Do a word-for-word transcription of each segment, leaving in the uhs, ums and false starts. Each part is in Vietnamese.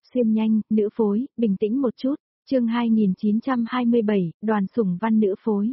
Xuyên nhanh, nữ phối, bình tĩnh một chút. Chương hai nghìn chín trăm hai mươi bảy, Đoàn Sủng Văn nữ phối.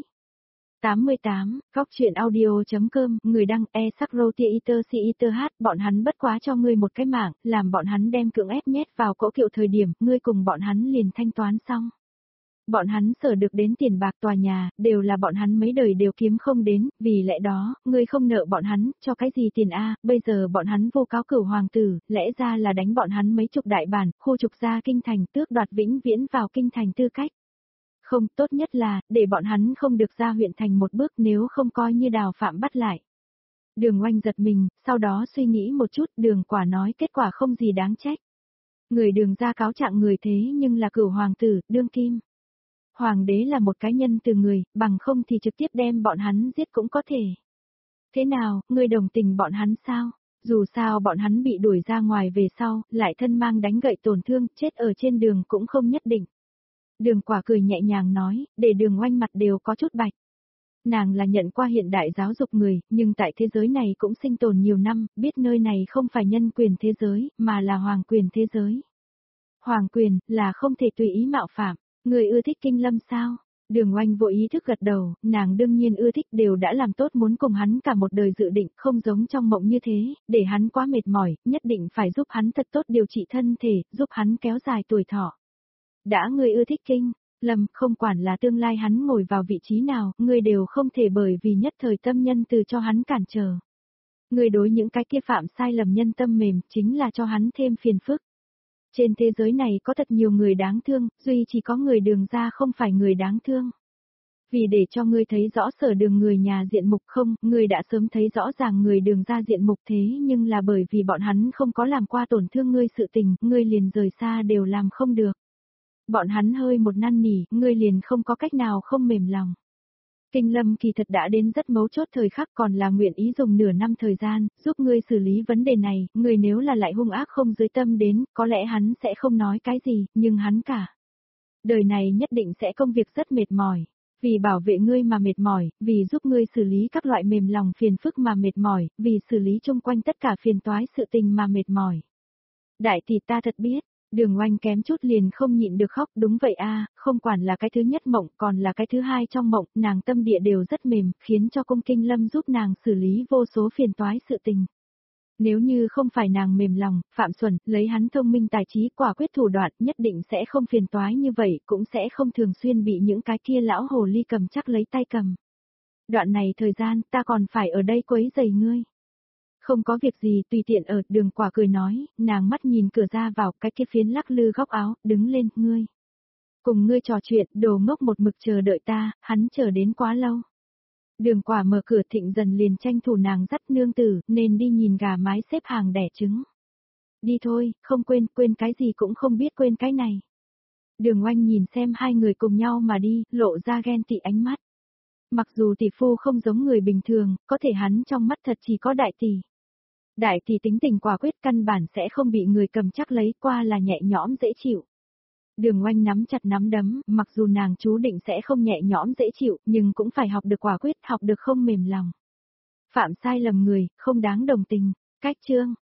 tám mươi tám, góc truyện audio.com, người đăng e sắc rotia iter si iter hát, bọn hắn bất quá cho ngươi một cái mạng, làm bọn hắn đem cưỡng ép nhét vào cỗ kiệu thời điểm, ngươi cùng bọn hắn liền thanh toán xong. Bọn hắn sở được đến tiền bạc tòa nhà, đều là bọn hắn mấy đời đều kiếm không đến, vì lẽ đó, ngươi không nợ bọn hắn, cho cái gì tiền a? Bây giờ bọn hắn vô cáo cửu hoàng tử, lẽ ra là đánh bọn hắn mấy chục đại bản, khu trục ra kinh thành, tước đoạt vĩnh viễn vào kinh thành tư cách. Không, tốt nhất là, để bọn hắn không được ra huyện thành một bước nếu không coi như đào phạm bắt lại. Đường Oanh giật mình, sau đó suy nghĩ một chút, Đường Quả nói kết quả không gì đáng trách. Người Đường ra cáo trạng người thế nhưng là cửu hoàng tử, đương kim. Hoàng đế là một cái nhân từ người, bằng không thì trực tiếp đem bọn hắn giết cũng có thể. Thế nào, ngươi đồng tình bọn hắn sao? Dù sao bọn hắn bị đuổi ra ngoài về sau, lại thân mang đánh gậy tổn thương, chết ở trên đường cũng không nhất định. Đường Quả cười nhẹ nhàng nói, để Đường Oanh mặt đều có chút bạch. Nàng là nhận qua hiện đại giáo dục người, nhưng tại thế giới này cũng sinh tồn nhiều năm, biết nơi này không phải nhân quyền thế giới, mà là hoàng quyền thế giới. Hoàng quyền, là không thể tùy ý mạo phạm. Người ưa thích Kinh Lâm sao? Đường Oanh vô ý thức gật đầu, nàng đương nhiên ưa thích, đều đã làm tốt muốn cùng hắn cả một đời dự định, không giống trong mộng như thế, để hắn quá mệt mỏi, nhất định phải giúp hắn thật tốt điều trị thân thể, giúp hắn kéo dài tuổi thọ. Đã ngươi ưa thích Kinh Lâm, không quản là tương lai hắn ngồi vào vị trí nào, ngươi đều không thể bởi vì nhất thời tâm nhân từ cho hắn cản trở. Ngươi đối những cái kia phạm sai lầm nhân tâm mềm, chính là cho hắn thêm phiền phức. Trên thế giới này có thật nhiều người đáng thương, duy chỉ có người Đường ra không phải người đáng thương. Vì để cho ngươi thấy rõ sở Đường người nhà diện mục không, ngươi đã sớm thấy rõ ràng người Đường ra diện mục thế nhưng là bởi vì bọn hắn không có làm qua tổn thương ngươi sự tình, ngươi liền rời xa đều làm không được. Bọn hắn hơi một năn nỉ, ngươi liền không có cách nào không mềm lòng. Kinh Lâm kỳ thật đã đến rất mấu chốt thời khắc còn là nguyện ý dùng nửa năm thời gian, giúp ngươi xử lý vấn đề này, ngươi nếu là lại hung ác không dưới tâm đến, có lẽ hắn sẽ không nói cái gì, nhưng hắn cả. Đời này nhất định sẽ công việc rất mệt mỏi, vì bảo vệ ngươi mà mệt mỏi, vì giúp ngươi xử lý các loại mềm lòng phiền phức mà mệt mỏi, vì xử lý chung quanh tất cả phiền toái sự tình mà mệt mỏi. Đại tỷ ta thật biết. Đường Oanh kém chút liền không nhịn được khóc, đúng vậy a, không quản là cái thứ nhất mộng, còn là cái thứ hai trong mộng, nàng tâm địa đều rất mềm, khiến cho cung Kinh Lâm giúp nàng xử lý vô số phiền toái sự tình. Nếu như không phải nàng mềm lòng, Phạm Xuẩn, lấy hắn thông minh tài trí quả quyết thủ đoạn, nhất định sẽ không phiền toái như vậy, cũng sẽ không thường xuyên bị những cái kia lão hồ ly cầm chắc lấy tay cầm. Đoạn này thời gian, ta còn phải ở đây quấy rầy ngươi. Không có việc gì, tùy tiện ở, Đường Quả cười nói, nàng mắt nhìn cửa ra vào, cái kia phiến lắc lư góc áo, đứng lên, ngươi. Cùng ngươi trò chuyện, đồ ngốc một mực chờ đợi ta, hắn chờ đến quá lâu. Đường Quả mở cửa Thịnh dần liền tranh thủ nàng dắt nương tử, nên đi nhìn gà mái xếp hàng đẻ trứng. Đi thôi, không quên, quên cái gì cũng không biết quên cái này. Đường Oanh nhìn xem hai người cùng nhau mà đi, lộ ra ghen tị ánh mắt. Mặc dù tỷ phu không giống người bình thường, có thể hắn trong mắt thật chỉ có đại tỷ. Đại tỷ tính tình quả quyết căn bản sẽ không bị người cầm chắc lấy, qua là nhẹ nhõm dễ chịu. Đường Oanh nắm chặt nắm đấm, mặc dù nàng chú định sẽ không nhẹ nhõm dễ chịu, nhưng cũng phải học được quả quyết, học được không mềm lòng. Phạm sai lầm người, không đáng đồng tình. Cách chương,